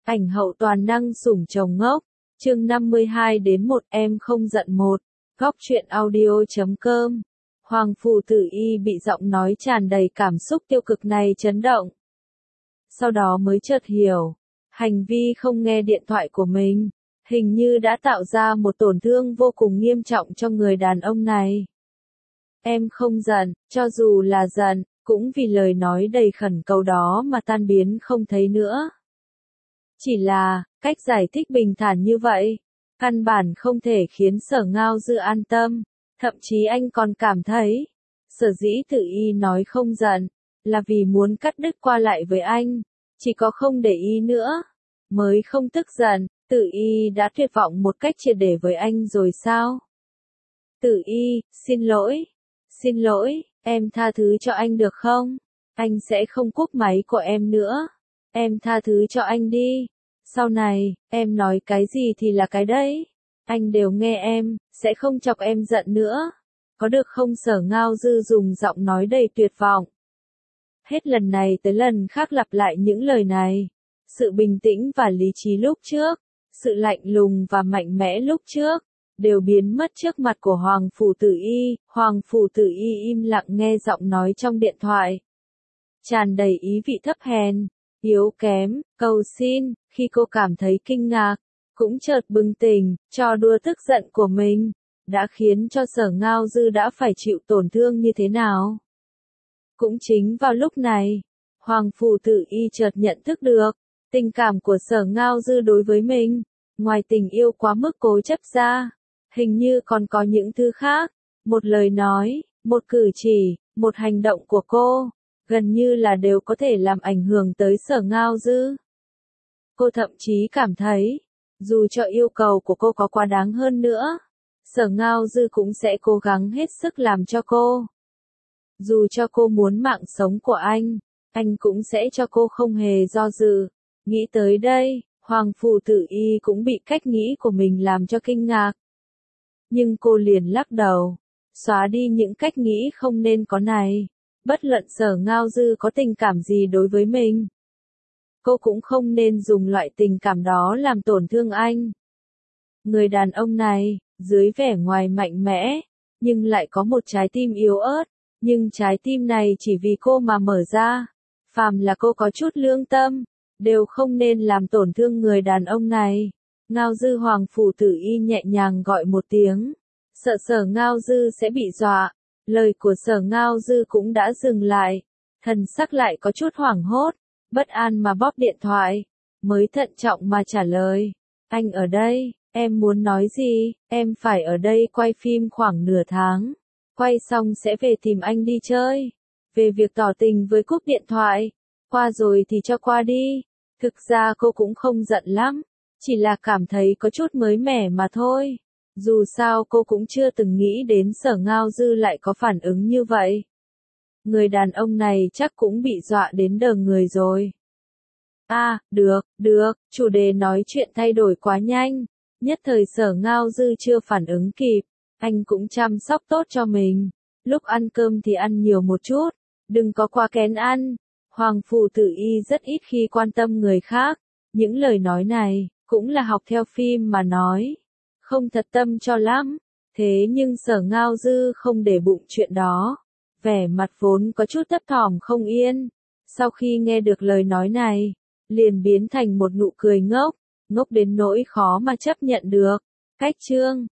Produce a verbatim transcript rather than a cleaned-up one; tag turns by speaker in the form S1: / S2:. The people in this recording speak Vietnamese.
S1: Ảnh hậu toàn năng sủng chồng ngốc. Chương năm mươi hai đến một em không giận một. Góc truyện audio chấm com. Hoàng phủ tử y bị giọng nói tràn đầy cảm xúc tiêu cực này chấn động. Sau đó mới chợt hiểu, hành vi không nghe điện thoại của mình, hình như đã tạo ra một tổn thương vô cùng nghiêm trọng cho người đàn ông này. Em không giận, cho dù là giận, cũng vì lời nói đầy khẩn cầu đó mà tan biến không thấy nữa. Chỉ là, cách giải thích bình thản như vậy, căn bản không thể khiến Sở Ngao Dư an tâm, thậm chí anh còn cảm thấy, sở dĩ Tử Y nói không giận, là vì muốn cắt đứt qua lại với anh, chỉ có không để ý nữa, mới không tức giận. Tử Y đã tuyệt vọng một cách triệt để với anh rồi sao? Tử Y, xin lỗi, xin lỗi, em tha thứ cho anh được không? Anh sẽ không cúp máy của em nữa. Em tha thứ cho anh đi. Sau này, em nói cái gì thì là cái đấy. Anh đều nghe em, sẽ không chọc em giận nữa. Có được không? Sở Ngao Dư dùng giọng nói đầy tuyệt vọng. Hết lần này tới lần khác lặp lại những lời này. Sự bình tĩnh và lý trí lúc trước, sự lạnh lùng và mạnh mẽ lúc trước, đều biến mất trước mặt của Hoàng phủ Tử Y. Hoàng phủ Tử Y im lặng nghe giọng nói trong điện thoại. Tràn đầy ý vị thấp hèn, yếu kém, cầu xin. Khi cô cảm thấy kinh ngạc, cũng chợt bừng tỉnh, trò đùa tức giận của mình đã khiến cho Sở Ngao Dư đã phải chịu tổn thương như thế nào. Cũng chính vào lúc này, Hoàng phủ Tử Y chợt nhận thức được, tình cảm của Sở Ngao Dư đối với mình, ngoài tình yêu quá mức cố chấp ra, hình như còn có những thứ khác. Một lời nói, một cử chỉ, một hành động của cô, gần như là đều có thể làm ảnh hưởng tới Sở Ngao Dư. Cô thậm chí cảm thấy, dù cho yêu cầu của cô có quá đáng hơn nữa, Sở Ngao Dư cũng sẽ cố gắng hết sức làm cho cô. Dù cho cô muốn mạng sống của anh, anh cũng sẽ cho cô không hề do dự. Nghĩ tới đây, Hoàng phủ Tử Y cũng bị cách nghĩ của mình làm cho kinh ngạc. Nhưng cô liền lắc đầu, xóa đi những cách nghĩ không nên có này. Bất luận Sở Ngao Dư có tình cảm gì đối với mình, cô cũng không nên dùng loại tình cảm đó làm tổn thương anh. Người đàn ông này, dưới vẻ ngoài mạnh mẽ, nhưng lại có một trái tim yếu ớt, nhưng trái tim này chỉ vì cô mà mở ra. Phàm là cô có chút lương tâm, đều không nên làm tổn thương người đàn ông này. Ngao Dư. Hoàng phủ Tử Y nhẹ nhàng gọi một tiếng, sợ Sở Ngao Dư sẽ bị dọa. Lời của Sở Ngao Dư cũng đã dừng lại, thần sắc lại có chút hoảng hốt, bất an mà bóp điện thoại, mới thận trọng mà trả lời. Anh ở đây, em muốn nói gì? Em phải ở đây quay phim khoảng nửa tháng, quay xong sẽ về tìm anh đi chơi. Về việc tỏ tình với cúp điện thoại, qua rồi thì cho qua đi. Thực ra cô cũng không giận lắm, chỉ là cảm thấy có chút mới mẻ mà thôi. Dù sao cô cũng chưa từng nghĩ đến Sở Ngao Dư lại có phản ứng như vậy. Người đàn ông này chắc cũng bị dọa đến đờ người rồi. À, được, được, chủ đề nói chuyện thay đổi quá nhanh. Nhất thời Sở Ngao Dư chưa phản ứng kịp, anh cũng chăm sóc tốt cho mình. Lúc ăn cơm thì ăn nhiều một chút, đừng có quá kén ăn. Hoàng phủ Tử Y rất ít khi quan tâm người khác, những lời nói này, cũng là học theo phim mà nói. Không thật tâm cho lắm, thế nhưng Sở Ngao Dư không để bụng chuyện đó. Vẻ mặt vốn có chút thấp thỏm không yên, sau khi nghe được lời nói này, liền biến thành một nụ cười ngốc, ngốc đến nỗi khó mà chấp nhận được. Cách chương